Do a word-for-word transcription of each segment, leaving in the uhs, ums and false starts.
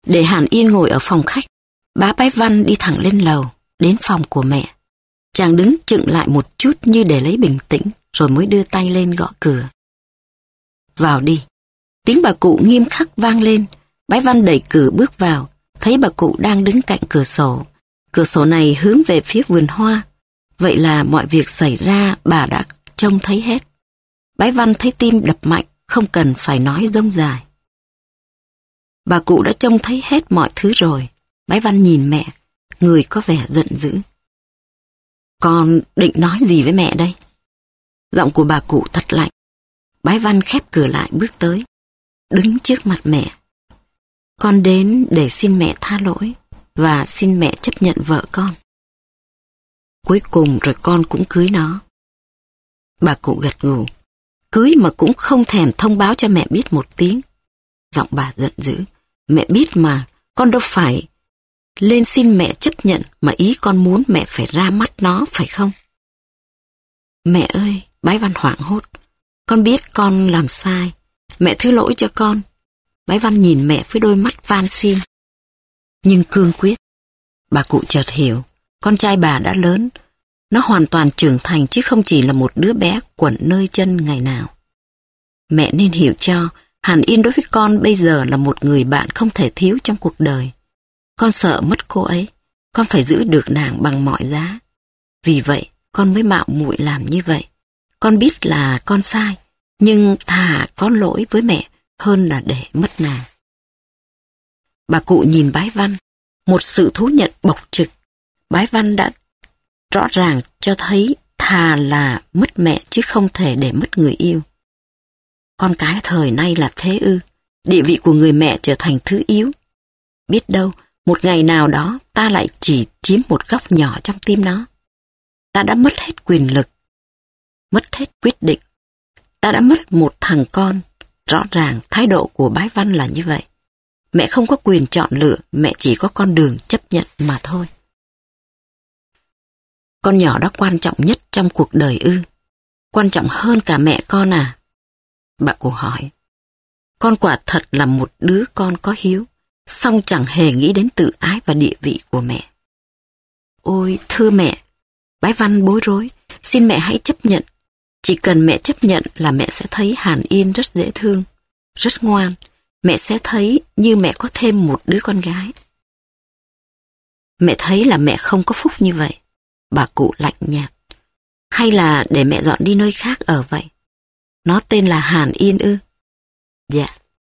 Để Hàn Yên ngồi ở phòng khách, bá Bái Văn đi thẳng lên lầu, đến phòng của mẹ. Chàng đứng chững lại một chút như để lấy bình tĩnh, rồi mới đưa tay lên gõ cửa. Vào đi. Tiếng bà cụ nghiêm khắc vang lên. Bái Văn đẩy cửa bước vào, thấy bà cụ đang đứng cạnh cửa sổ. Cửa sổ này hướng về phía vườn hoa. Vậy là mọi việc xảy ra bà đã trông thấy hết. Bái Văn thấy tim đập mạnh, không cần phải nói rông dài. Bà cụ đã trông thấy hết mọi thứ rồi. Bái Văn nhìn mẹ, người có vẻ giận dữ. Con định nói gì với mẹ đây? Giọng của bà cụ thật lạnh. Bái Văn khép cửa lại bước tới, đứng trước mặt mẹ. Con đến để xin mẹ tha lỗi và xin mẹ chấp nhận vợ con. Cuối cùng rồi con cũng cưới nó. Bà cụ gật gù. Cưới mà cũng không thèm thông báo cho mẹ biết một tiếng. Giọng bà giận dữ. Mẹ biết mà, con đâu phải lên xin mẹ chấp nhận, mà ý con muốn mẹ phải ra mắt nó, phải không? Mẹ ơi, Bái Văn hoảng hốt. Con biết con làm sai. Mẹ thứ lỗi cho con. Bái Văn nhìn mẹ với đôi mắt van xin, nhưng cương quyết. Bà cụ chợt hiểu, con trai bà đã lớn. Nó hoàn toàn trưởng thành chứ không chỉ là một đứa bé quẩn nơi chân ngày nào. Mẹ nên hiểu cho, Hàn Yên đối với con bây giờ là một người bạn không thể thiếu trong cuộc đời. Con sợ mất cô ấy, con phải giữ được nàng bằng mọi giá. Vì vậy, con mới mạo muội làm như vậy. Con biết là con sai, nhưng thà có lỗi với mẹ hơn là để mất nàng. Bà cụ nhìn Bái Văn, một sự thú nhận bộc trực. Bái Văn đã rõ ràng cho thấy thà là mất mẹ chứ không thể để mất người yêu. Con cái thời nay là thế ư? Địa vị của người mẹ trở thành thứ yếu. Biết đâu, một ngày nào đó ta lại chỉ chiếm một góc nhỏ trong tim nó. Ta đã mất hết quyền lực, mất hết quyết định. Ta đã mất một thằng con. Rõ ràng thái độ của Bái Văn là như vậy. Mẹ không có quyền chọn lựa, mẹ chỉ có con đường chấp nhận mà thôi. Con nhỏ đó quan trọng nhất trong cuộc đời ư? Quan trọng hơn cả mẹ con à? Bà cụ hỏi. Con quả thật là một đứa con có hiếu, song chẳng hề nghĩ đến tự ái và địa vị của mẹ. Ôi, thưa mẹ, Bái Văn bối rối, xin mẹ hãy chấp nhận. Chỉ cần mẹ chấp nhận là mẹ sẽ thấy Hàn Yên rất dễ thương, rất ngoan. Mẹ sẽ thấy như mẹ có thêm một đứa con gái. Mẹ thấy là mẹ không có phúc như vậy. Bà cụ lạnh nhạt. Hay là để mẹ dọn đi nơi khác ở vậy? Nó tên là Hàn Yên ư? Dạ.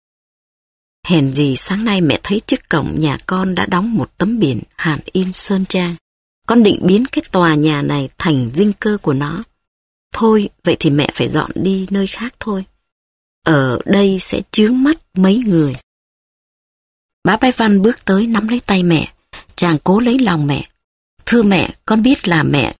Hèn gì sáng nay mẹ thấy trước cổng nhà con đã đóng một tấm biển Hàn Yên Sơn Trang. Con định biến cái tòa nhà này thành dinh cơ của nó. Thôi, vậy thì mẹ phải dọn đi nơi khác thôi. Ở đây sẽ chướng mắt mấy người. Bá Bái Văn bước tới nắm lấy tay mẹ. Chàng cố lấy lòng mẹ. Thưa mẹ, con biết là mẹ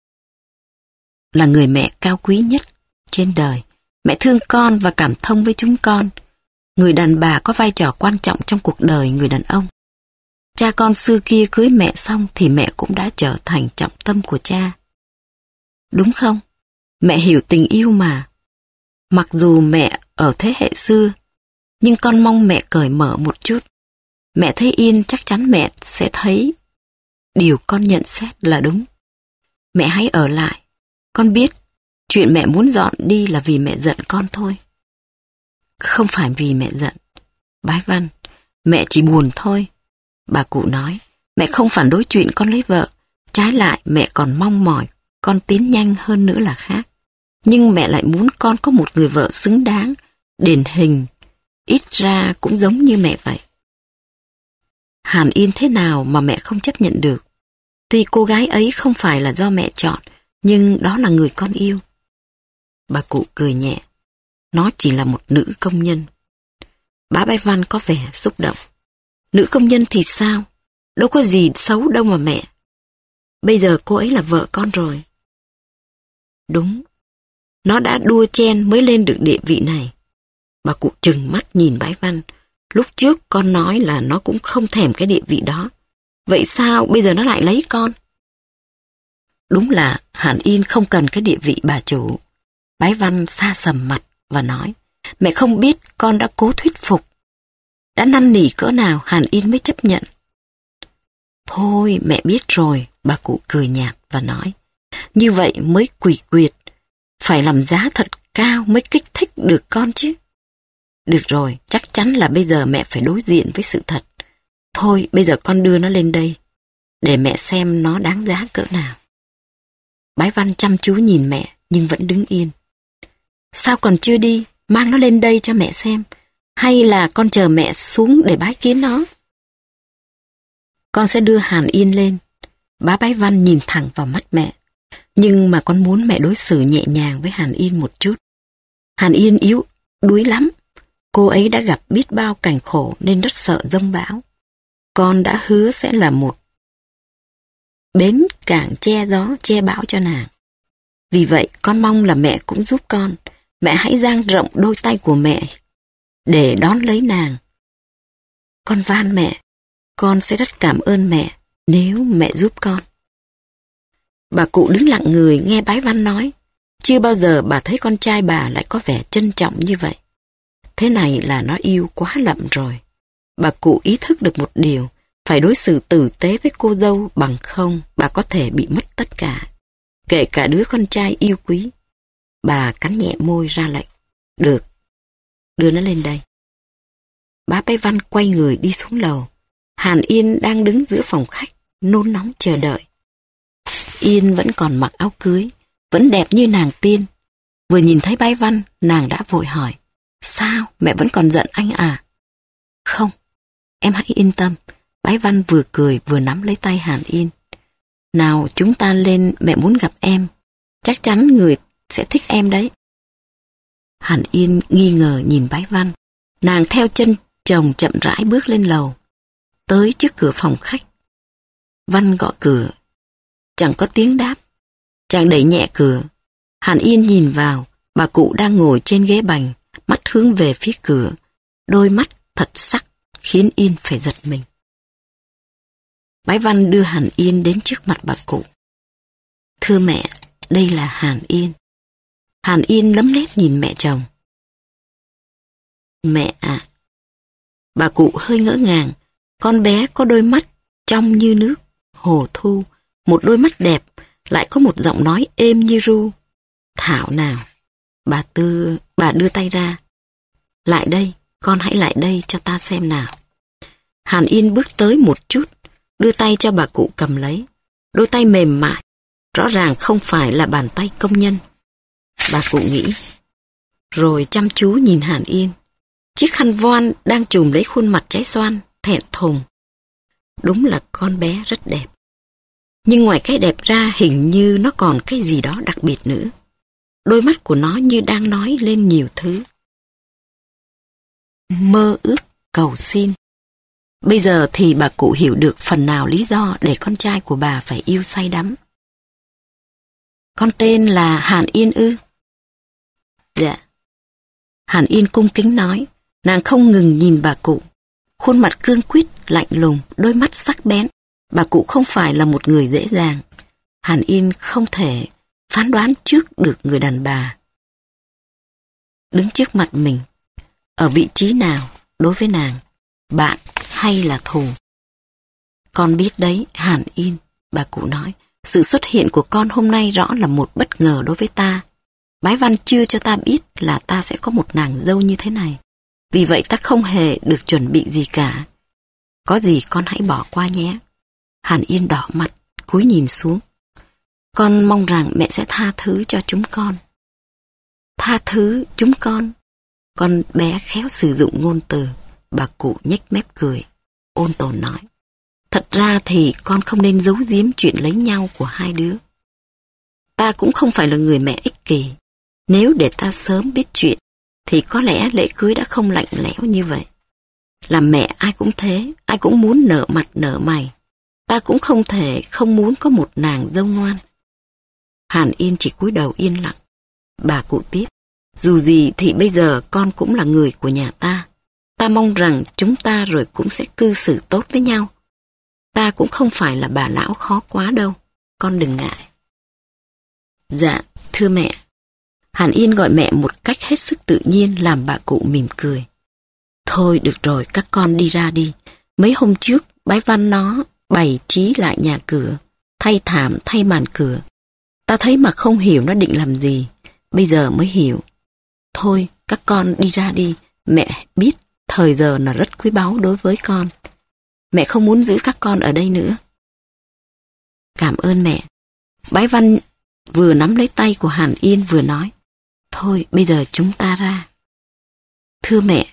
là người mẹ cao quý nhất trên đời. Mẹ thương con và cảm thông với chúng con. Người đàn bà có vai trò quan trọng trong cuộc đời người đàn ông. Cha con xưa kia cưới mẹ xong thì mẹ cũng đã trở thành trọng tâm của cha. Đúng không? Mẹ hiểu tình yêu mà. Mặc dù mẹ ở thế hệ xưa, nhưng con mong mẹ cởi mở một chút. Mẹ thấy yên chắc chắn mẹ sẽ thấy điều con nhận xét là đúng. Mẹ hãy ở lại. Con biết chuyện mẹ muốn dọn đi là vì mẹ giận con thôi. Không phải vì mẹ giận. Bái Văn, mẹ chỉ buồn thôi. Bà cụ nói, mẹ không phản đối chuyện con lấy vợ. Trái lại mẹ còn mong mỏi con tiến nhanh hơn nữa là khác. Nhưng mẹ lại muốn con có một người vợ xứng đáng, điển hình, ít ra cũng giống như mẹ vậy. Hàn Yên thế nào mà mẹ không chấp nhận được? Tuy cô gái ấy không phải là do mẹ chọn, nhưng đó là người con yêu. Bà cụ cười nhẹ. Nó chỉ là một nữ công nhân. Bá Bái Văn có vẻ xúc động. Nữ công nhân thì sao? Đâu có gì xấu đâu mà mẹ. Bây giờ cô ấy là vợ con rồi. Đúng. Nó đã đua chen mới lên được địa vị này. Bà cụ trừng mắt nhìn Bái Văn. Lúc trước con nói là nó cũng không thèm cái địa vị đó. Vậy sao bây giờ nó lại lấy con? Đúng là Hàn Yên không cần cái địa vị bà chủ. Bái Văn xa sầm mặt và nói, mẹ không biết con đã cố thuyết phục. Đã năn nỉ cỡ nào Hàn Yên mới chấp nhận. Thôi mẹ biết rồi, bà cụ cười nhạt và nói. Như vậy mới quỷ quyệt, phải làm giá thật cao mới kích thích được con chứ. Được rồi, chắc chắn là bây giờ mẹ phải đối diện với sự thật. Thôi bây giờ con đưa nó lên đây, để mẹ xem nó đáng giá cỡ nào. Bái Văn chăm chú nhìn mẹ nhưng vẫn đứng yên. Sao còn chưa đi, mang nó lên đây cho mẹ xem. Hay là con chờ mẹ xuống để bái kiến nó? Con sẽ đưa Hàn Yên lên. Bá Bái Văn nhìn thẳng vào mắt mẹ. Nhưng mà con muốn mẹ đối xử nhẹ nhàng với Hàn Yên một chút. Hàn Yên yếu, đuối lắm. Cô ấy đã gặp biết bao cảnh khổ nên rất sợ giông bão. Con đã hứa sẽ là một bến cảng che gió, che bão cho nàng. Vì vậy con mong là mẹ cũng giúp con. Mẹ hãy dang rộng đôi tay của mẹ để đón lấy nàng. Con van mẹ, con sẽ rất cảm ơn mẹ nếu mẹ giúp con. Bà cụ đứng lặng người nghe Bái Văn nói. Chưa bao giờ bà thấy con trai bà lại có vẻ trân trọng như vậy. Thế này là nó yêu quá lậm rồi. Bà cụ ý thức được một điều, phải đối xử tử tế với cô dâu, bằng không bà có thể bị mất tất cả, kể cả đứa con trai yêu quý. Bà cắn nhẹ môi ra lệnh. Được, đưa nó lên đây. Bá Bái Văn quay người đi xuống lầu. Hàn Yên đang đứng giữa phòng khách, nôn nóng chờ đợi. Yên vẫn còn mặc áo cưới, vẫn đẹp như nàng tiên. Vừa nhìn thấy Bái Văn, nàng đã vội hỏi. Sao, mẹ vẫn còn giận anh à? Không, em hãy yên tâm. Bái Văn vừa cười vừa nắm lấy tay Hàn Yên. Nào chúng ta lên, mẹ muốn gặp em. Chắc chắn người sẽ thích em đấy. Hàn Yên nghi ngờ nhìn Bái Văn. Nàng theo chân chồng chậm rãi bước lên lầu. Tới trước cửa phòng khách. Văn gõ cửa. Chẳng có tiếng đáp. Chàng đẩy nhẹ cửa. Hàn Yên nhìn vào. Bà cụ đang ngồi trên ghế bành, mắt hướng về phía cửa. Đôi mắt thật sắc khiến Yên phải giật mình. Bái Văn đưa Hàn Yên đến trước mặt bà cụ. Thưa mẹ, đây là Hàn Yên. Hàn Yên lấm lét nhìn mẹ chồng. Mẹ ạ. Bà cụ hơi ngỡ ngàng. Con bé có đôi mắt trong như nước, hồ thu, một đôi mắt đẹp, lại có một giọng nói êm như ru. Thảo nào. Bà Tư, bà đưa tay ra. Lại đây, con hãy lại đây cho ta xem nào. Hàn Yên bước tới một chút, đưa tay cho bà cụ cầm lấy. Đôi tay mềm mại, rõ ràng không phải là bàn tay công nhân. Bà cụ nghĩ, rồi chăm chú nhìn Hàn Yên. Chiếc khăn voan đang trùm lấy khuôn mặt trái xoan, thẹn thùng. Đúng là con bé rất đẹp. Nhưng ngoài cái đẹp ra hình như nó còn cái gì đó đặc biệt nữa. Đôi mắt của nó như đang nói lên nhiều thứ. Mơ ước, cầu xin. Bây giờ thì bà cụ hiểu được phần nào lý do để con trai của bà phải yêu say đắm. Con tên là Hàn Yên ư? Dạ. Hàn Yên cung kính nói. Nàng không ngừng nhìn bà cụ. Khuôn mặt cương quyết, lạnh lùng, đôi mắt sắc bén. Bà cụ không phải là một người dễ dàng. Hàn Yên không thể phán đoán trước được người đàn bà đứng trước mặt mình ở vị trí nào đối với nàng, bạn hay là thù. Con biết đấy, Hàn Yên, bà cụ nói, sự xuất hiện của con hôm nay rõ là một bất ngờ đối với ta. Bái Văn chưa cho ta biết là ta sẽ có một nàng dâu như thế này. Vì vậy ta không hề được chuẩn bị gì cả. Có gì con hãy bỏ qua nhé. Hàn Yên đỏ mặt, cúi nhìn xuống. Con mong rằng mẹ sẽ tha thứ cho chúng con. Tha thứ chúng con. Con bé khéo sử dụng ngôn từ. Bà cụ nhếch mép cười, ôn tồn nói. Thật ra thì con không nên giấu giếm chuyện lấy nhau của hai đứa. Ta cũng không phải là người mẹ ích kỷ. Nếu để ta sớm biết chuyện, thì có lẽ lễ cưới đã không lạnh lẽo như vậy. Làm mẹ ai cũng thế, ai cũng muốn nở mặt nở mày. Ta cũng không thể không muốn có một nàng dâu ngoan. Hàn Yên chỉ cúi đầu yên lặng. Bà cụ tiếp. Dù gì thì bây giờ con cũng là người của nhà ta. Ta mong rằng chúng ta rồi cũng sẽ cư xử tốt với nhau. Ta cũng không phải là bà lão khó quá đâu. Con đừng ngại. Dạ, thưa mẹ. Hàn Yên gọi mẹ một cách hết sức tự nhiên làm bà cụ mỉm cười. Thôi được rồi, các con đi ra đi. Mấy hôm trước, bái Văn nó bày trí lại nhà cửa, thay thảm, thay màn cửa. Ta thấy mà không hiểu nó định làm gì, bây giờ mới hiểu. Thôi, các con đi ra đi, mẹ biết thời giờ là rất quý báu đối với con. Mẹ không muốn giữ các con ở đây nữa. Cảm ơn mẹ. Bái Văn vừa nắm lấy tay của Hàn Yên vừa nói, thôi bây giờ chúng ta ra. Thưa mẹ.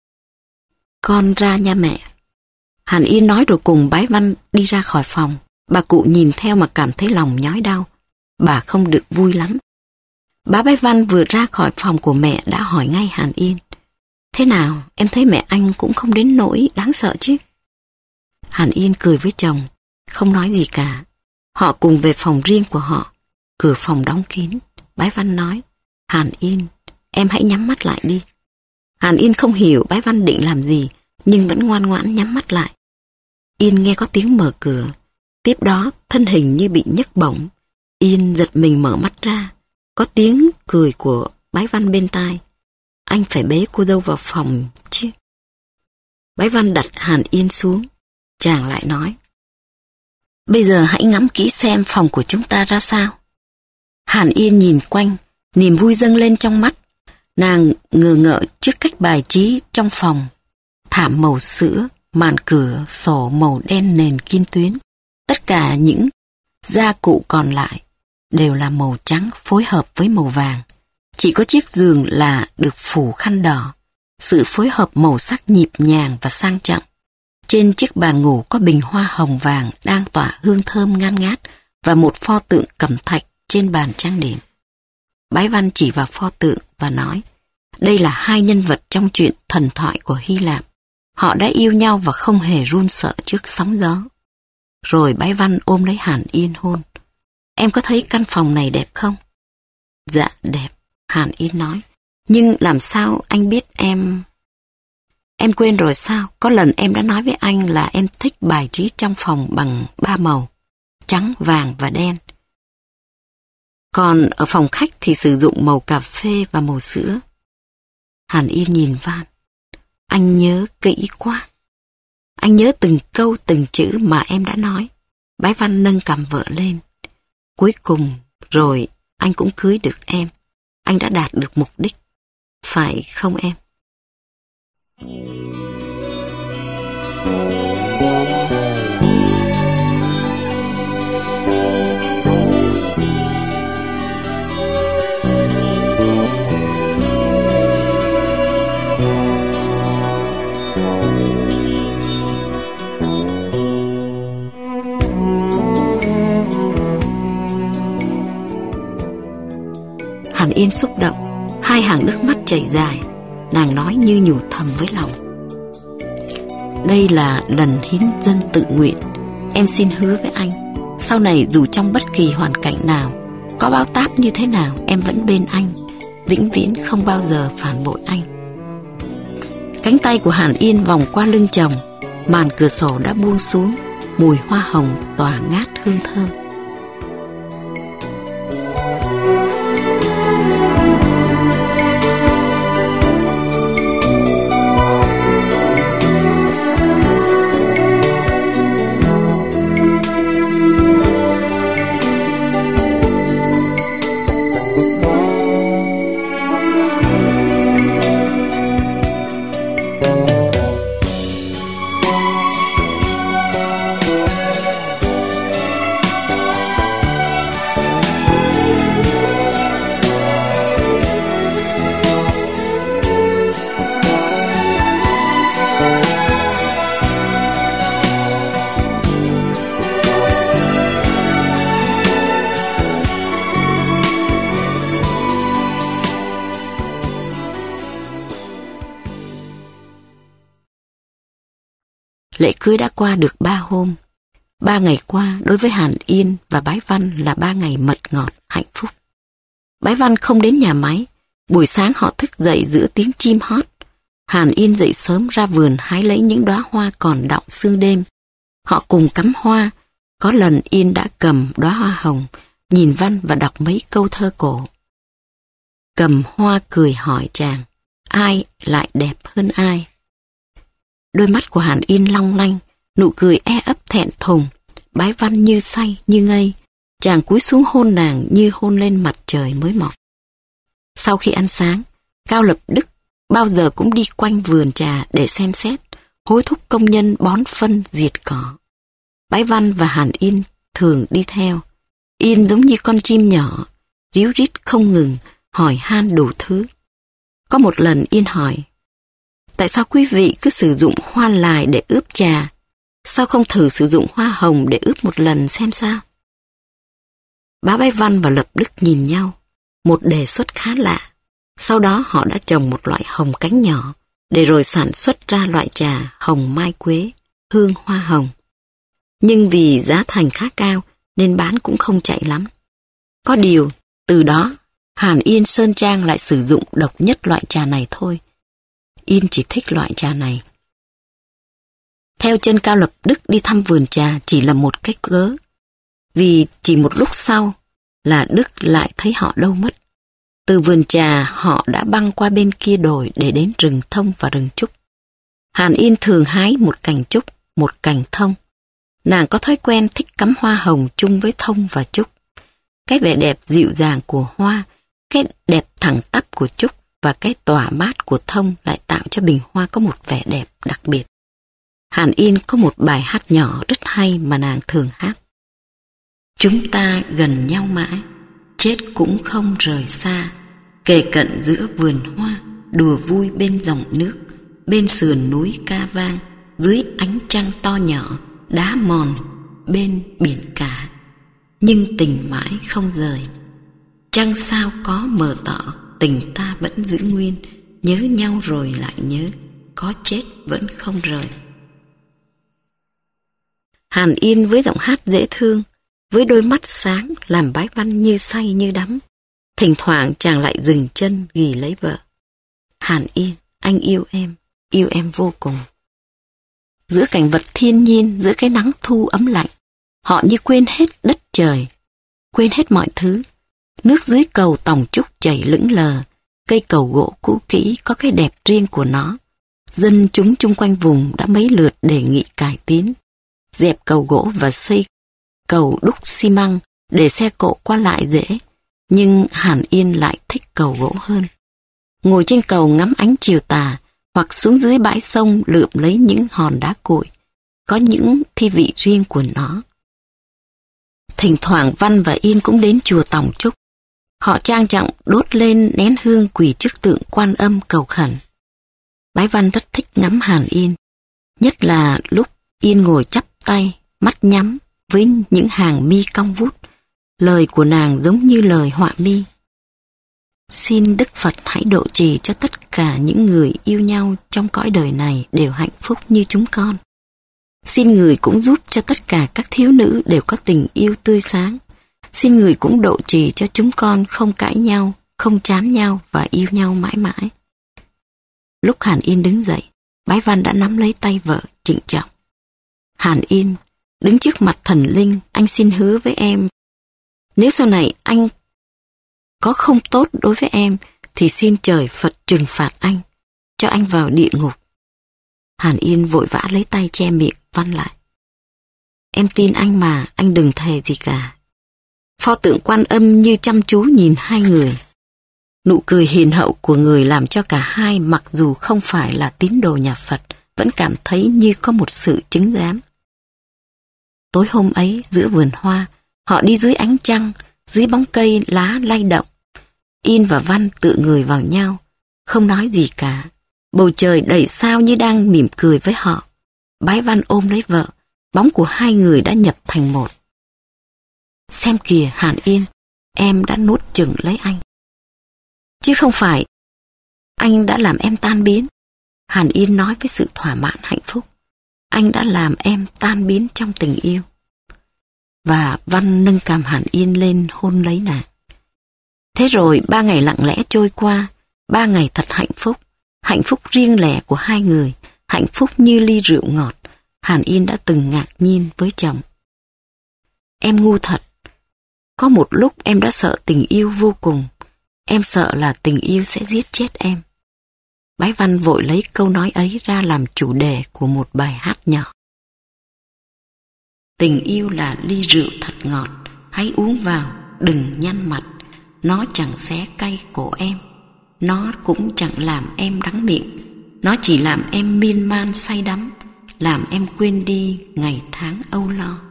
Con ra nha mẹ. Hàn Yên nói rồi cùng bái Văn đi ra khỏi phòng. Bà cụ nhìn theo mà cảm thấy lòng nhói đau. Bà không được vui lắm. Bà bái Văn vừa ra khỏi phòng của mẹ đã hỏi ngay Hàn Yên. Thế nào, em thấy mẹ anh cũng không đến nỗi đáng sợ chứ? Hàn Yên cười với chồng, không nói gì cả. Họ cùng về phòng riêng của họ. Cửa phòng đóng kín. Bái Văn nói, Hàn Yên, em hãy nhắm mắt lại đi. Hàn Yên không hiểu bái Văn định làm gì, nhưng vẫn ngoan ngoãn nhắm mắt lại. Yên nghe có tiếng mở cửa. Tiếp đó, thân hình như bị nhấc bổng. Yên giật mình mở mắt ra. Có tiếng cười của bái Văn bên tai. Anh phải bế cô dâu vào phòng chứ. Bái Văn đặt Hàn Yên xuống. Chàng lại nói, bây giờ hãy ngắm kỹ xem phòng của chúng ta ra sao. Hàn Yên nhìn quanh, niềm vui dâng lên trong mắt. Nàng ngờ ngợ trước cách bài trí trong phòng. Thảm màu sữa, màn cửa, sổ màu đen nền kim tuyến. Tất cả những gia cụ còn lại đều là màu trắng phối hợp với màu vàng. Chỉ có chiếc giường là được phủ khăn đỏ. Sự phối hợp màu sắc nhịp nhàng và sang trọng. Trên chiếc bàn ngủ có bình hoa hồng vàng đang tỏa hương thơm ngan ngát và một pho tượng cẩm thạch trên bàn trang điểm. Bái Văn chỉ vào pho tượng và nói, đây là hai nhân vật trong truyện thần thoại của Hy Lạp. Họ đã yêu nhau và không hề run sợ trước sóng gió. Rồi bái Văn ôm lấy Hàn Yên hôn. Em có thấy căn phòng này đẹp không? Dạ đẹp, Hàn Yên nói. Nhưng làm sao anh biết em... Em quên rồi sao? Có lần em đã nói với anh là em thích bài trí trong phòng bằng ba màu, trắng, vàng và đen. Còn ở phòng khách thì sử dụng màu cà phê và màu sữa. Hàn Yên nhìn Văn. Anh nhớ kỹ quá. Anh nhớ từng câu từng chữ mà em đã nói. Bái Văn nâng cằm vợ lên. Cuối cùng rồi anh cũng cưới được em. Anh đã đạt được mục đích. Phải không em? Hàn Yên xúc động, hai hàng nước mắt chảy dài. Nàng nói như nhủ thầm với lòng. Đây là lần hiến dâng tự nguyện. Em xin hứa với anh, sau này dù trong bất kỳ hoàn cảnh nào, có bao táp như thế nào, em vẫn bên anh, vĩnh viễn không bao giờ phản bội anh. Cánh tay của Hàn Yên vòng qua lưng chồng. Màn cửa sổ đã buông xuống. Mùi hoa hồng tỏa ngát hương thơm. Lễ cưới đã qua được ba hôm. Ba ngày qua đối với Hàn Yên và Bái Văn là ba ngày mật ngọt, hạnh phúc. Bái Văn không đến nhà máy. Buổi sáng họ thức dậy giữa tiếng chim hót. Hàn Yên dậy sớm ra vườn hái lấy những đóa hoa còn đọng sương đêm. Họ cùng cắm hoa. Có lần Yên đã cầm đóa hoa hồng, nhìn Văn và đọc mấy câu thơ cổ. Cầm hoa cười hỏi chàng, ai lại đẹp hơn ai? Đôi mắt của Hàn Yên long lanh, nụ cười e ấp thẹn thùng. Bái Văn như say, như ngây. Chàng cúi xuống hôn nàng như hôn lên mặt trời mới mọc. Sau khi ăn sáng, Cao Lập Đức bao giờ cũng đi quanh vườn trà để xem xét, hối thúc công nhân bón phân diệt cỏ. Bái Văn và Hàn Yên thường đi theo. Yên giống như con chim nhỏ, ríu rít không ngừng, hỏi han đủ thứ. Có một lần Yên hỏi, tại sao quý vị cứ sử dụng hoa lài để ướp trà? Sao không thử sử dụng hoa hồng để ướp một lần xem sao? Bá Bái Văn và Lập Đức nhìn nhau, một đề xuất khá lạ. Sau đó họ đã trồng một loại hồng cánh nhỏ, để rồi sản xuất ra loại trà hồng mai quế, hương hoa hồng. Nhưng vì giá thành khá cao nên bán cũng không chạy lắm. Có điều, từ đó, Hàn Yên Sơn Trang lại sử dụng độc nhất loại trà này thôi. Yên chỉ thích loại trà này. Theo chân Cao Lập Đức đi thăm vườn trà chỉ là một cái cớ. Vì chỉ một lúc sau là Đức lại thấy họ đâu mất. Từ vườn trà họ đã băng qua bên kia đồi để đến rừng thông và rừng trúc. Hàn Yên thường hái một cành trúc, một cành thông. Nàng có thói quen thích cắm hoa hồng chung với thông và trúc. Cái vẻ đẹp dịu dàng của hoa, cái đẹp thẳng tắp của trúc và cái tỏa mát của thông lại tạo cho bình hoa có một vẻ đẹp đặc biệt. Hàn Yên có một bài hát nhỏ rất hay mà nàng thường hát. Chúng ta gần nhau mãi, chết cũng không rời xa, kề cận giữa vườn hoa, đùa vui bên dòng nước, bên sườn núi ca vang, dưới ánh trăng to nhỏ, đá mòn, bên biển cả. Nhưng tình mãi không rời. Trăng sao có mờ tỏ, tình ta vẫn giữ nguyên, nhớ nhau rồi lại nhớ, có chết vẫn không rời. Hàn Yên với giọng hát dễ thương, với đôi mắt sáng làm Bái Văn như say như đắm. Thỉnh thoảng chàng lại dừng chân ghì lấy vợ. Hàn Yên, anh yêu em, yêu em vô cùng. Giữa cảnh vật thiên nhiên, giữa cái nắng thu ấm lạnh, họ như quên hết đất trời, quên hết mọi thứ. Nước dưới cầu tòng trúc chảy lững lờ, cây cầu gỗ cũ kỹ có cái đẹp riêng của nó. Dân chúng chung quanh vùng đã mấy lượt đề nghị cải tiến, dẹp cầu gỗ và xây cầu đúc xi măng để xe cộ qua lại dễ. Nhưng Hàn Yên lại thích cầu gỗ hơn. Ngồi trên cầu ngắm ánh chiều tà, hoặc xuống dưới bãi sông lượm lấy những hòn đá cuội, có những thi vị riêng của nó. Thỉnh thoảng Văn và Yên cũng đến chùa Tòng Trúc. Họ trang trọng đốt lên nén hương quỳ trước tượng Quan Âm cầu khẩn. Bái Văn rất thích ngắm Hàn Yên, nhất là lúc Yên ngồi chắp tay, mắt nhắm với những hàng mi cong vút. Lời của nàng giống như lời họa mi. Xin Đức Phật hãy độ trì cho tất cả những người yêu nhau trong cõi đời này đều hạnh phúc như chúng con. Xin Người cũng giúp cho tất cả các thiếu nữ đều có tình yêu tươi sáng. Xin Người cũng độ trì cho chúng con không cãi nhau, không chán nhau và yêu nhau mãi mãi. Lúc Hàn Yên đứng dậy, Bái Văn đã nắm lấy tay vợ trịnh trọng. Hàn Yên, đứng trước mặt thần linh, anh xin hứa với em. Nếu sau này anh có không tốt đối với em, thì xin trời Phật trừng phạt anh, cho anh vào địa ngục. Hàn Yên vội vã lấy tay che miệng Văn lại. Em tin anh mà, anh đừng thề gì cả. Pho tượng Quan Âm như chăm chú nhìn hai người. Nụ cười hiền hậu của người làm cho cả hai, mặc dù không phải là tín đồ nhà Phật, vẫn cảm thấy như có một sự chứng giám. Tối hôm ấy, giữa vườn hoa, họ đi dưới ánh trăng, dưới bóng cây lá lay động. Yên và Văn tựa người vào nhau, không nói gì cả. Bầu trời đầy sao như đang mỉm cười với họ. Bái Văn ôm lấy vợ, bóng của hai người đã nhập thành một. Xem kìa Hàn Yên, em đã nuốt chửng lấy anh. Chứ không phải anh đã làm em tan biến. Hàn Yên nói với sự thỏa mãn hạnh phúc. Anh đã làm em tan biến trong tình yêu. Và Văn nâng cằm Hàn Yên lên hôn lấy nàng. Thế rồi ba ngày lặng lẽ trôi qua, ba ngày thật hạnh phúc, hạnh phúc riêng lẻ của hai người, hạnh phúc như ly rượu ngọt. Hàn Yên đã từng ngạc nhiên với chồng. Em ngu thật. Có một lúc em đã sợ tình yêu vô cùng. Em sợ là tình yêu sẽ giết chết em. Bái Văn vội lấy câu nói ấy ra làm chủ đề của một bài hát nhỏ. Tình yêu là ly rượu thật ngọt, hãy uống vào, đừng nhăn mặt. Nó chẳng xé cay cổ em, nó cũng chẳng làm em đắng miệng. Nó chỉ làm em miên man say đắm, làm em quên đi ngày tháng âu lo.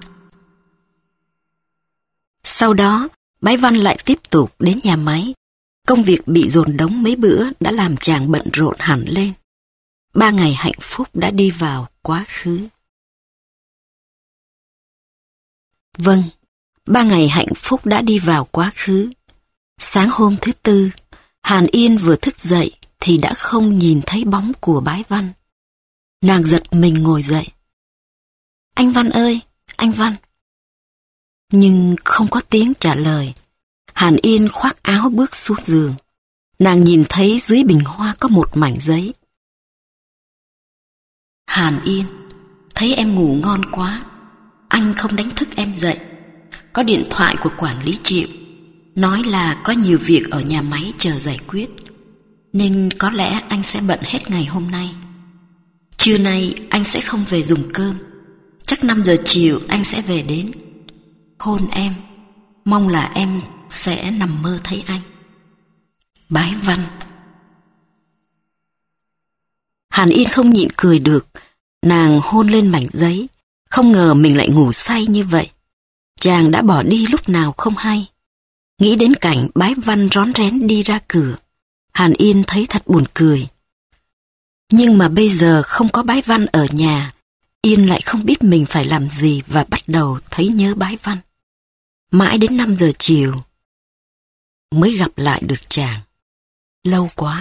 Sau đó, Bái Văn lại tiếp tục đến nhà máy. Công việc bị dồn đống mấy bữa đã làm chàng bận rộn hẳn lên. Ba ngày hạnh phúc đã đi vào quá khứ. Vâng, ba ngày hạnh phúc đã đi vào quá khứ. Sáng hôm thứ tư, Hàn Yên vừa thức dậy thì đã không nhìn thấy bóng của Bái Văn. Nàng giật mình ngồi dậy. Anh Văn ơi, anh Văn. Nhưng không có tiếng trả lời. Hàn Yên khoác áo bước xuống giường. Nàng nhìn thấy dưới bình hoa có một mảnh giấy. Hàn Yên, thấy em ngủ ngon quá, anh không đánh thức em dậy. Có điện thoại của quản lý Triệu, nói là có nhiều việc ở nhà máy chờ giải quyết, nên có lẽ anh sẽ bận hết ngày hôm nay. Trưa nay anh sẽ không về dùng cơm, chắc năm giờ chiều anh sẽ về đến. Hôn em, mong là em sẽ nằm mơ thấy anh. Bái Văn. Hàn Yên không nhịn cười được. Nàng hôn lên mảnh giấy. Không ngờ mình lại ngủ say như vậy. Chàng đã bỏ đi lúc nào không hay. Nghĩ đến cảnh Bái Văn rón rén đi ra cửa, Hàn Yên thấy thật buồn cười. Nhưng mà bây giờ không có Bái Văn ở nhà, Yên lại không biết mình phải làm gì và bắt đầu thấy nhớ Bái Văn. Mãi đến năm giờ chiều mới gặp lại được chàng. Lâu quá.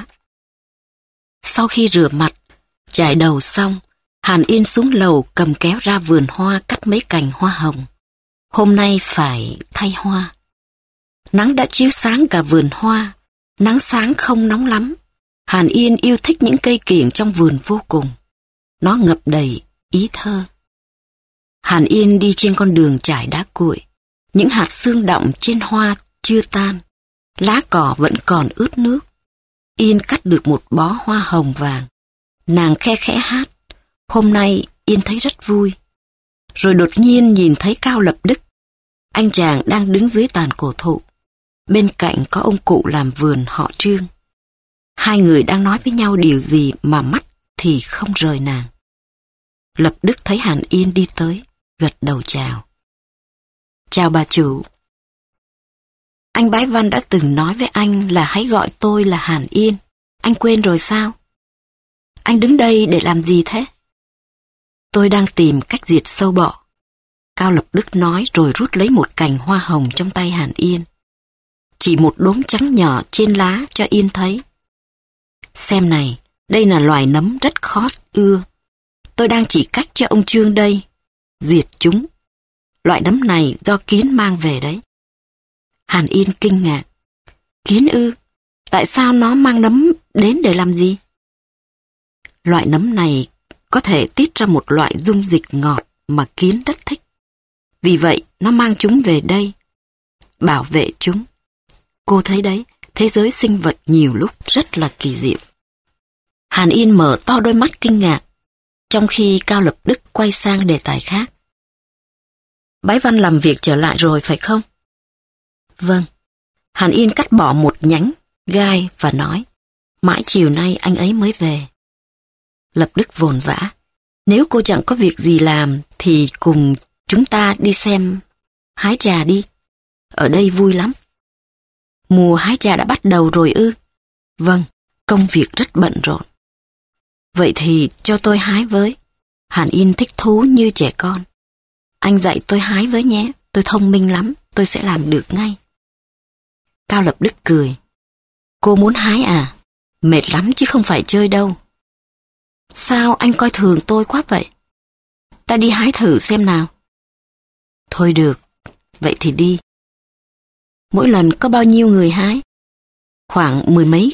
Sau khi rửa mặt, chải đầu xong, Hàn Yên xuống lầu cầm kéo ra vườn hoa cắt mấy cành hoa hồng. Hôm nay phải thay hoa. Nắng đã chiếu sáng cả vườn hoa. Nắng sáng không nóng lắm. Hàn Yên yêu thích những cây kiểng trong vườn vô cùng. Nó ngập đầy ý thơ. Hàn Yên đi trên con đường trải đá cuội. Những hạt sương đọng trên hoa chưa tan. Lá cỏ vẫn còn ướt nước. Yên cắt được một bó hoa hồng vàng. Nàng khe khẽ hát. Hôm nay Yên thấy rất vui. Rồi đột nhiên nhìn thấy Cao Lập Đức. Anh chàng đang đứng dưới tàn cổ thụ. Bên cạnh có ông cụ làm vườn họ Trương. Hai người đang nói với nhau điều gì mà mắt thì không rời nàng. Lập Đức thấy Hàn Yên đi tới, gật đầu chào. Chào bà chủ. Anh Bái Văn đã từng nói với anh là hãy gọi tôi là Hàn Yên. Anh quên rồi sao? Anh đứng đây để làm gì thế? Tôi đang tìm cách diệt sâu bọ. Cao Lập Đức nói rồi rút lấy một cành hoa hồng trong tay Hàn Yên. Chỉ một đốm trắng nhỏ trên lá cho Yên thấy. Xem này, đây là loài nấm rất khó ưa. Tôi đang chỉ cách cho ông Trương đây. Diệt chúng. Loại nấm này do kiến mang về đấy. Hàn Yên kinh ngạc. Kiến ư? Tại sao nó mang nấm đến để làm gì? Loại nấm này có thể tiết ra một loại dung dịch ngọt mà kiến rất thích. Vì vậy nó mang chúng về đây. Bảo vệ chúng. Cô thấy đấy, thế giới sinh vật nhiều lúc rất là kỳ diệu. Hàn Yên mở to đôi mắt kinh ngạc, trong khi Cao Lập Đức quay sang đề tài khác. Bái Văn làm việc trở lại rồi phải không? Vâng. Hàn Yên cắt bỏ một nhánh gai và nói, mãi chiều nay anh ấy mới về. Lập Đức vồn vã, nếu cô chẳng có việc gì làm thì cùng chúng ta đi xem hái trà đi. Ở đây vui lắm. Mùa hái trà đã bắt đầu rồi ư? Vâng, công việc rất bận rộn. Vậy thì cho tôi hái với. Hàn Yên thích thú như trẻ con. Anh dạy tôi hái với nhé, tôi thông minh lắm, tôi sẽ làm được ngay. Cao Lập Đức cười. Cô muốn hái à? Mệt lắm chứ không phải chơi đâu. Sao anh coi thường tôi quá vậy? Ta đi hái thử xem nào. Thôi được, vậy thì đi. Mỗi lần có bao nhiêu người hái? Khoảng mười mấy.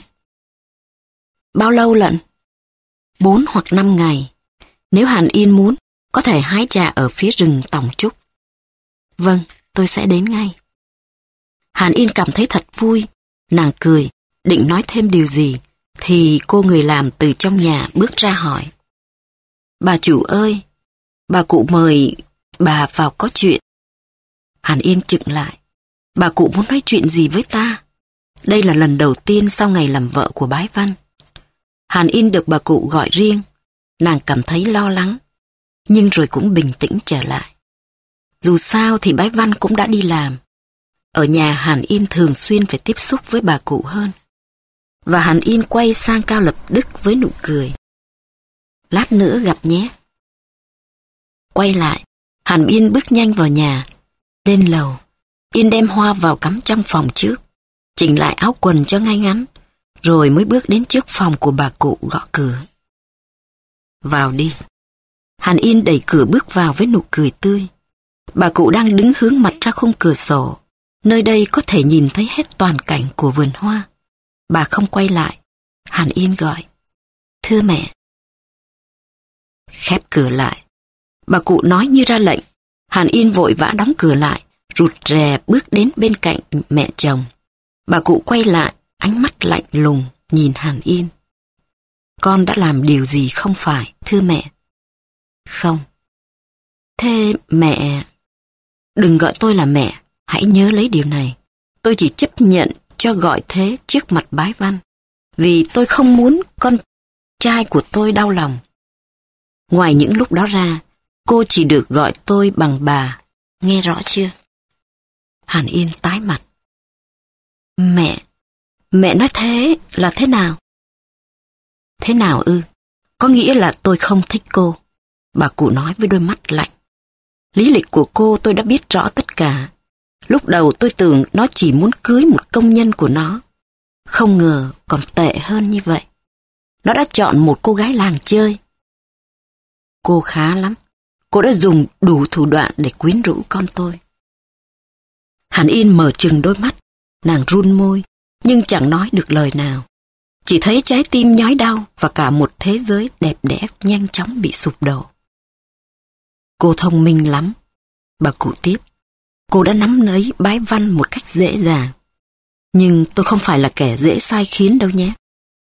Bao lâu lận? Bốn hoặc năm ngày. Nếu Hàn Yên muốn, có thể hái trà ở phía rừng Tòng Trúc. Vâng, tôi sẽ đến ngay. Hàn Yên cảm thấy thật vui. Nàng cười, định nói thêm điều gì, thì cô người làm từ trong nhà bước ra hỏi. Bà chủ ơi, bà cụ mời bà vào có chuyện. Hàn Yên chững lại. Bà cụ muốn nói chuyện gì với ta? Đây là lần đầu tiên sau ngày làm vợ của Bái Văn. Hàn Yên được bà cụ gọi riêng. Nàng cảm thấy lo lắng, nhưng rồi cũng bình tĩnh trở lại. Dù sao thì Bái Văn cũng đã đi làm. Ở nhà Hàn Yên thường xuyên phải tiếp xúc với bà cụ hơn. Và Hàn Yên quay sang Cao Lập Đức với nụ cười. Lát nữa gặp nhé. Quay lại, Hàn Yên bước nhanh vào nhà. Lên lầu, Yên đem hoa vào cắm trong phòng trước, chỉnh lại áo quần cho ngay ngắn, rồi mới bước đến trước phòng của bà cụ gõ cửa. Vào đi. Hàn Yên đẩy cửa bước vào với nụ cười tươi. Bà cụ đang đứng hướng mặt ra khung cửa sổ. Nơi đây có thể nhìn thấy hết toàn cảnh của vườn hoa. Bà không quay lại. Hàn Yên gọi. Thưa mẹ. Khép cửa lại. Bà cụ nói như ra lệnh. Hàn Yên vội vã đóng cửa lại, rụt rè bước đến bên cạnh mẹ chồng. Bà cụ quay lại, ánh mắt lạnh lùng, nhìn Hàn Yên. Con đã làm điều gì không phải, thưa mẹ? Không. Thế mẹ... Đừng gọi tôi là mẹ, hãy nhớ lấy điều này. Tôi chỉ chấp nhận cho gọi thế trước mặt Bái Văn, vì tôi không muốn con trai của tôi đau lòng. Ngoài những lúc đó ra, cô chỉ được gọi tôi bằng bà, nghe rõ chưa? Hàn Yên tái mặt. Mẹ, mẹ nói thế là thế nào? Thế nào ư? Có nghĩa là tôi không thích cô. Bà cụ nói với đôi mắt lạnh. Lý lịch của cô tôi đã biết rõ tất cả. Lúc đầu tôi tưởng nó chỉ muốn cưới một công nhân của nó. Không ngờ còn tệ hơn như vậy. Nó đã chọn một cô gái làng chơi. Cô khá lắm. Cô đã dùng đủ thủ đoạn để quyến rũ con tôi. Hàn Yên mở trừng đôi mắt. Nàng run môi, nhưng chẳng nói được lời nào. Chỉ thấy trái tim nhói đau và cả một thế giới đẹp đẽ nhanh chóng bị sụp đổ. Cô thông minh lắm. Bà cụ tiếp. Cô đã nắm lấy Bái Văn một cách dễ dàng. Nhưng tôi không phải là kẻ dễ sai khiến đâu nhé.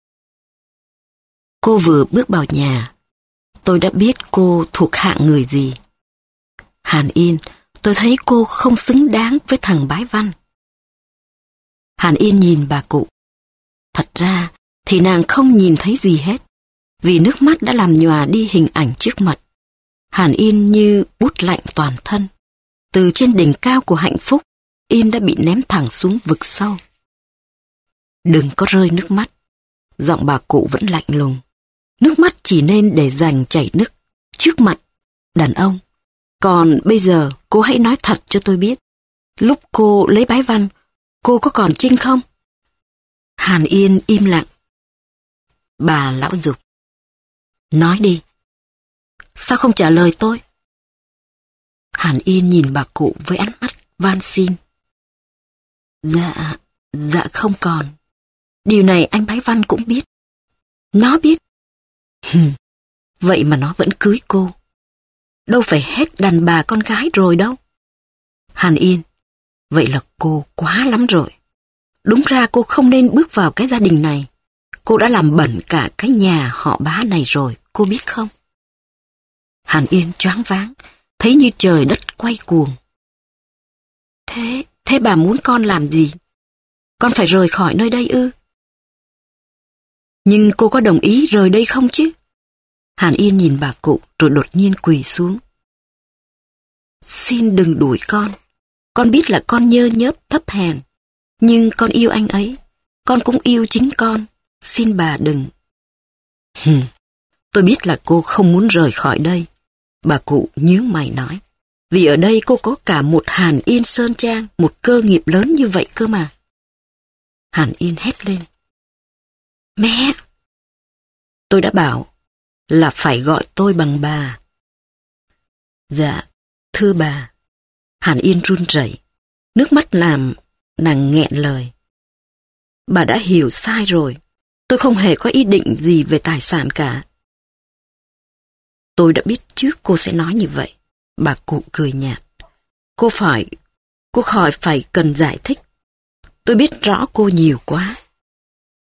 Cô vừa bước vào nhà. Tôi đã biết cô thuộc hạng người gì. Hàn Yên, tôi thấy cô không xứng đáng với thằng Bái Văn. Hàn Yên nhìn bà cụ. Thật ra thì nàng không nhìn thấy gì hết, vì nước mắt đã làm nhòa đi hình ảnh trước mặt. Hàn Yên như bút lạnh toàn thân. Từ trên đỉnh cao của hạnh phúc, Yên đã bị ném thẳng xuống vực sâu. Đừng có rơi nước mắt. Giọng bà cụ vẫn lạnh lùng. Nước mắt chỉ nên để dành chảy nức trước mặt đàn ông. Còn bây giờ cô hãy nói thật cho tôi biết. Lúc cô lấy Bái Văn, cô có còn Trinh không? Hàn Yên im lặng. Bà lão giục. Nói đi. Sao không trả lời tôi? Hàn Yên nhìn bà cụ với ánh mắt van xin. Dạ, dạ không còn. Điều này anh Bái Văn cũng biết. Nó biết. Hừm, vậy mà nó vẫn cưới cô. Đâu phải hết đàn bà con gái rồi đâu. Hàn Yên, vậy là cô quá lắm rồi. Đúng ra cô không nên bước vào cái gia đình này. Cô đã làm bẩn cả cái nhà họ Bá này rồi, cô biết không? Hàn Yên choáng váng, thấy như trời đất quay cuồng. Thế, thế bà muốn con làm gì? Con phải rời khỏi nơi đây ư? Nhưng cô có đồng ý rời đây không chứ? Hàn Yên nhìn bà cụ rồi đột nhiên quỳ xuống. Xin đừng đuổi con. Con biết là con nhơ nhớp thấp hèn. Nhưng con yêu anh ấy. Con cũng yêu chính con. Xin bà đừng. Hừm, tôi biết là cô không muốn rời khỏi đây. Bà cụ nhướng mày nói. Vì ở đây cô có cả một Hàn Yên Sơn Trang, một cơ nghiệp lớn như vậy cơ mà. Hàn Yên hét lên. Mẹ! Tôi đã bảo là phải gọi tôi bằng bà. Dạ, thưa bà. Hàn Yên run rẩy, nước mắt làm nàng nghẹn lời. Bà đã hiểu sai rồi. Tôi không hề có ý định gì về tài sản cả. Tôi đã biết trước cô sẽ nói như vậy. Bà cụ cười nhạt. Cô phải, cô khỏi phải cần giải thích. Tôi biết rõ cô nhiều quá.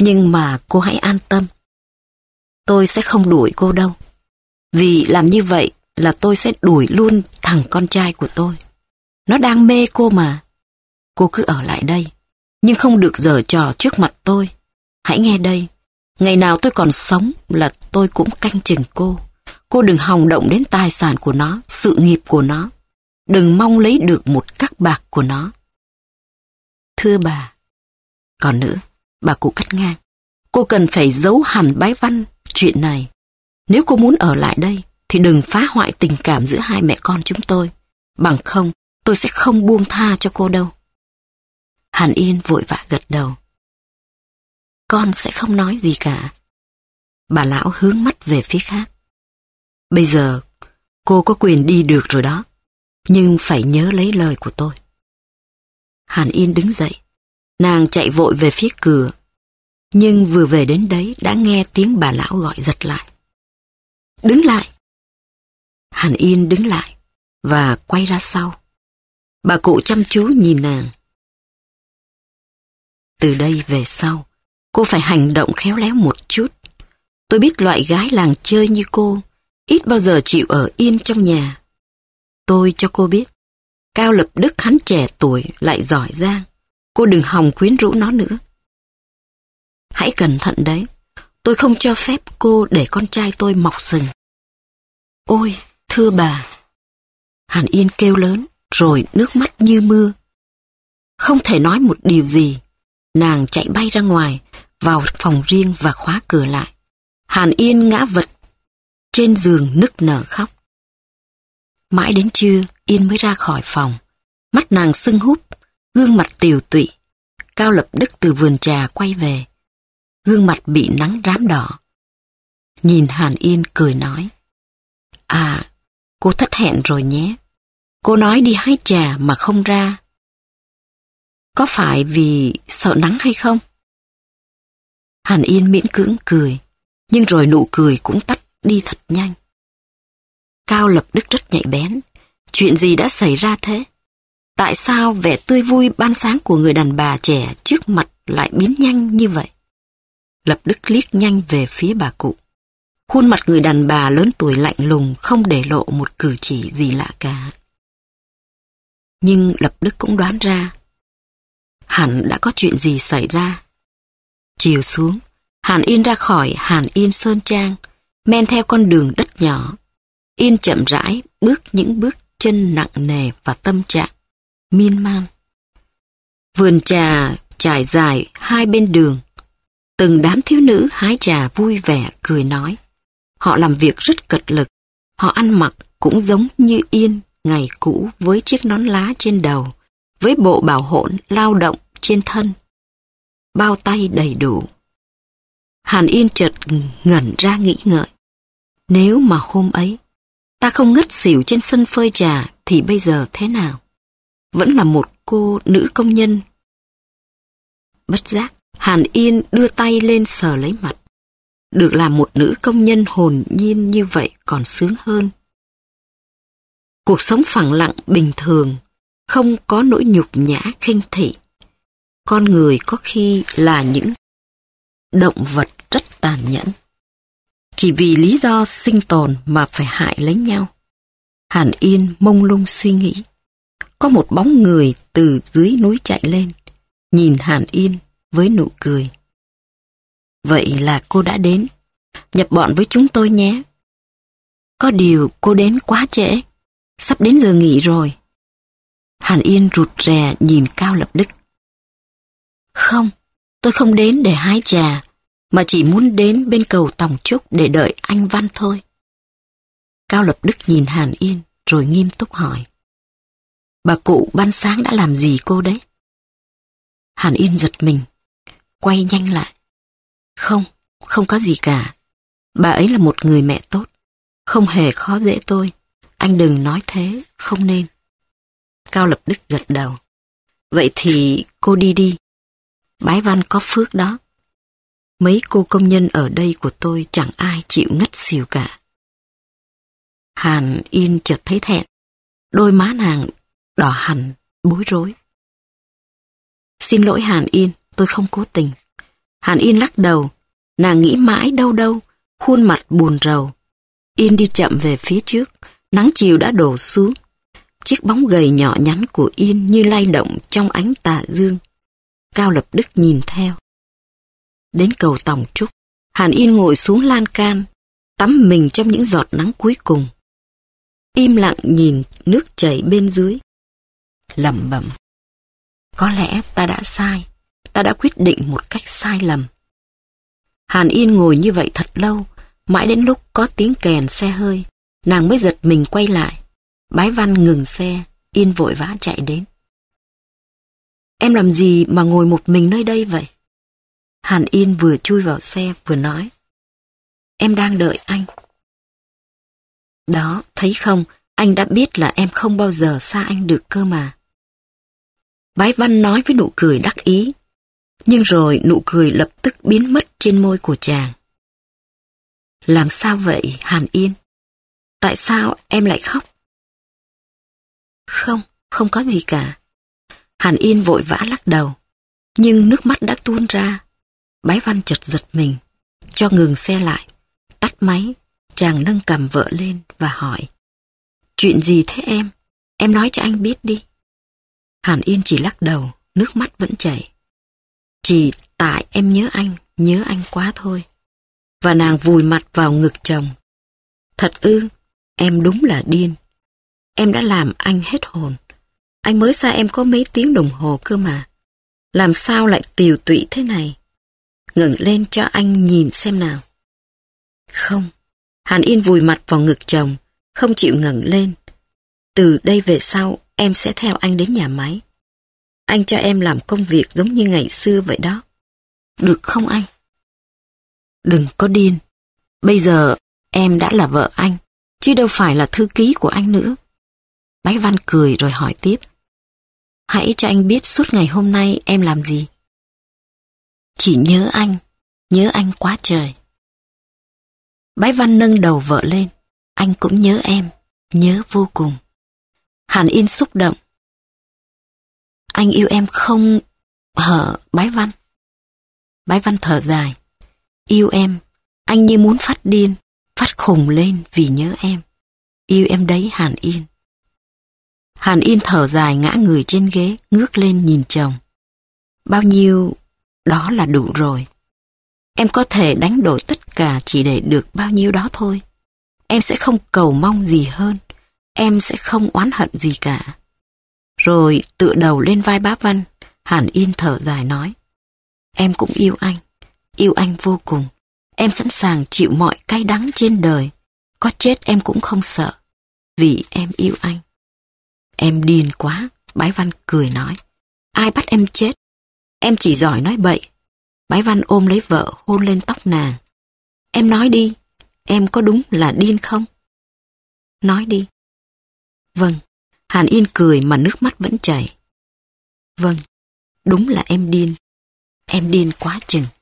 Nhưng mà cô hãy an tâm. Tôi sẽ không đuổi cô đâu. Vì làm như vậy là tôi sẽ đuổi luôn thằng con trai của tôi. Nó đang mê cô mà. Cô cứ ở lại đây, nhưng không được giở trò trước mặt tôi. Hãy nghe đây, ngày nào tôi còn sống là tôi cũng canh chừng cô. Cô đừng hòng động đến tài sản của nó, sự nghiệp của nó. Đừng mong lấy được một cắc bạc của nó. Thưa bà, còn nữa, bà cụ cắt ngang. Cô cần phải giấu hẳn bái văn chuyện này. Nếu cô muốn ở lại đây, thì đừng phá hoại tình cảm giữa hai mẹ con chúng tôi. Bằng không, tôi sẽ không buông tha cho cô đâu. Hàn Yên vội vã gật đầu. Con sẽ không nói gì cả. Bà lão hướng mắt về phía khác. Bây giờ, cô có quyền đi được rồi đó. Nhưng phải nhớ lấy lời của tôi. Hàn Yên đứng dậy. Nàng chạy vội về phía cửa. Nhưng vừa về đến đấy đã nghe tiếng bà lão gọi giật lại. Đứng lại! Hàn Yên đứng lại và quay ra sau. Bà cụ chăm chú nhìn nàng. Từ đây về sau, cô phải hành động khéo léo một chút. Tôi biết loại gái làng chơi như cô ít bao giờ chịu ở yên trong nhà. Tôi cho cô biết, Cao Lập Đức hắn trẻ tuổi lại giỏi giang. Cô đừng hòng quyến rũ nó nữa. Hãy cẩn thận đấy. Tôi không cho phép cô để con trai tôi mọc sừng. Ôi, thưa bà! Hàn Yên kêu lớn, rồi nước mắt như mưa. Không thể nói một điều gì. Nàng chạy bay ra ngoài, vào phòng riêng và khóa cửa lại. Hàn Yên ngã vật trên giường nức nở khóc. Mãi đến trưa, Yên mới ra khỏi phòng. Mắt nàng sưng húp, gương mặt tiều tụy. Cao Lập Đức từ vườn trà quay về. Gương mặt bị nắng rám đỏ. Nhìn Hàn Yên cười nói. À, cô thất hẹn rồi nhé. Cô nói đi hái trà mà không ra. Có phải vì sợ nắng hay không? Hàn Yên miễn cưỡng cười, nhưng rồi nụ cười cũng tắt đi thật nhanh. Cao Lập Đức rất nhạy bén. Chuyện gì đã xảy ra thế? Tại sao vẻ tươi vui ban sáng của người đàn bà trẻ trước mặt lại biến nhanh như vậy? Lập Đức liếc nhanh về phía bà cụ. Khuôn mặt người đàn bà lớn tuổi lạnh lùng, không để lộ một cử chỉ gì lạ cả. Nhưng Lập Đức cũng đoán ra hẳn đã có chuyện gì xảy ra. Chiều xuống, Hàn Yên ra khỏi Hàn Yên Sơn Trang, men theo con đường đất nhỏ. Yên chậm rãi bước những bước chân nặng nề và tâm trạng miên man. Vườn trà trải dài hai bên đường. Từng đám thiếu nữ hái trà vui vẻ cười nói. Họ làm việc rất cật lực. Họ ăn mặc cũng giống như Yên ngày cũ, với chiếc nón lá trên đầu, với bộ bảo hộ lao động trên thân, bao tay đầy đủ. Hàn Yên chợt ngẩn ra nghĩ ngợi. Nếu mà hôm ấy ta không ngất xỉu trên sân phơi trà thì bây giờ thế nào? Vẫn là một cô nữ công nhân. Bất giác, Hàn Yên đưa tay lên sờ lấy mặt. Được làm một nữ công nhân hồn nhiên như vậy còn sướng hơn. Cuộc sống phẳng lặng bình thường, không có nỗi nhục nhã khinh thị. Con người có khi là những động vật rất tàn nhẫn. Chỉ vì lý do sinh tồn mà phải hại lấy nhau. Hàn Yên mông lung suy nghĩ. Có một bóng người từ dưới núi chạy lên, nhìn Hàn Yên với nụ cười. Vậy là cô đã đến. Nhập bọn với chúng tôi nhé. Có điều cô đến quá trễ. Sắp đến giờ nghỉ rồi. Hàn Yên rụt rè nhìn Cao Lập Đức. Không, tôi không đến để hái trà, mà chỉ muốn đến bên cầu Tòng Trúc để đợi anh Văn thôi. Cao Lập Đức nhìn Hàn Yên rồi nghiêm túc hỏi. Bà cụ ban sáng đã làm gì cô đấy? Hàn Yên giật mình, quay nhanh lại. Không, không có gì cả. Bà ấy là một người mẹ tốt, không hề khó dễ tôi. Anh đừng nói thế, không nên. Cao Lập Đức gật đầu. Vậy thì cô đi đi. Bái Văn có phước đó. Mấy cô công nhân ở đây của tôi chẳng ai chịu ngất xỉu cả. Hàn Yên chợt thấy thẹn. Đôi má nàng đỏ hằn, bối rối. Xin lỗi Hàn Yên, tôi không cố tình. Hàn Yên lắc đầu, nàng nghĩ mãi đâu đâu, khuôn mặt buồn rầu. Yên đi chậm về phía trước, nắng chiều đã đổ xuống. Chiếc bóng gầy nhỏ nhắn của Yên như lay động trong ánh tà dương. Cao Lập Đức nhìn theo. Đến cầu Tòng Trúc, Hàn Yên ngồi xuống lan can, tắm mình trong những giọt nắng cuối cùng. Im lặng nhìn nước chảy bên dưới. Lẩm bẩm. Có lẽ ta đã sai, ta đã quyết định một cách sai lầm. Hàn Yên ngồi như vậy thật lâu, mãi đến lúc có tiếng kèn xe hơi, nàng mới giật mình quay lại. Bái Văn ngừng xe, Yên vội vã chạy đến. Em làm gì mà ngồi một mình nơi đây vậy? Hàn Yên vừa chui vào xe vừa nói. Em đang đợi anh. Đó, thấy không, anh đã biết là em không bao giờ xa anh được cơ mà. Bái Văn nói với nụ cười đắc ý, nhưng rồi nụ cười lập tức biến mất trên môi của chàng. Làm sao vậy, Hàn Yên? Tại sao em lại khóc? Không, không có gì cả. Hàn Yên vội vã lắc đầu, nhưng nước mắt đã tuôn ra. Bái Văn chợt giật mình, cho ngừng xe lại, tắt máy, chàng nâng cằm vợ lên và hỏi. Chuyện gì thế em? Em nói cho anh biết đi. Hàn Yên chỉ lắc đầu, nước mắt vẫn chảy. Chỉ tại em nhớ anh, nhớ anh quá thôi. Và nàng vùi mặt vào ngực chồng. Thật ư, em đúng là điên. Em đã làm anh hết hồn. Anh mới xa em có mấy tiếng đồng hồ cơ mà. Làm sao lại tiều tụy thế này? Ngẩng lên cho anh nhìn xem nào. Không. Hàn Yên vùi mặt vào ngực chồng, không chịu ngẩng lên. Từ đây về sau, em sẽ theo anh đến nhà máy. Anh cho em làm công việc giống như ngày xưa vậy đó. Được không anh? Đừng có điên. Bây giờ em đã là vợ anh, chứ đâu phải là thư ký của anh nữa. Bái Văn cười rồi hỏi tiếp. Hãy cho anh biết suốt ngày hôm nay em làm gì. Chỉ nhớ anh, nhớ anh quá trời. Bái Văn nâng đầu vợ lên. Anh cũng nhớ em, nhớ vô cùng. Hàn Yên xúc động. Anh yêu em không... Hở, Bái Văn. Bái Văn thở dài. Yêu em, anh như muốn phát điên, phát khùng lên vì nhớ em. Yêu em đấy Hàn Yên. Hàn Yên thở dài ngã người trên ghế, ngước lên nhìn chồng. Bao nhiêu, đó là đủ rồi. Em có thể đánh đổi tất cả chỉ để được bao nhiêu đó thôi. Em sẽ không cầu mong gì hơn. Em sẽ không oán hận gì cả. Rồi tựa đầu lên vai Bá Văn, Hàn Yên thở dài nói. Em cũng yêu anh, yêu anh vô cùng. Em sẵn sàng chịu mọi cay đắng trên đời. Có chết em cũng không sợ, vì em yêu anh. Em điên quá, Bái Văn cười nói. Ai bắt em chết? Em chỉ giỏi nói bậy. Bái Văn ôm lấy vợ hôn lên tóc nàng. Em nói đi, em có đúng là điên không? Nói đi. Vâng, Hàn Yên cười mà nước mắt vẫn chảy. Vâng, đúng là em điên. Em điên quá chừng.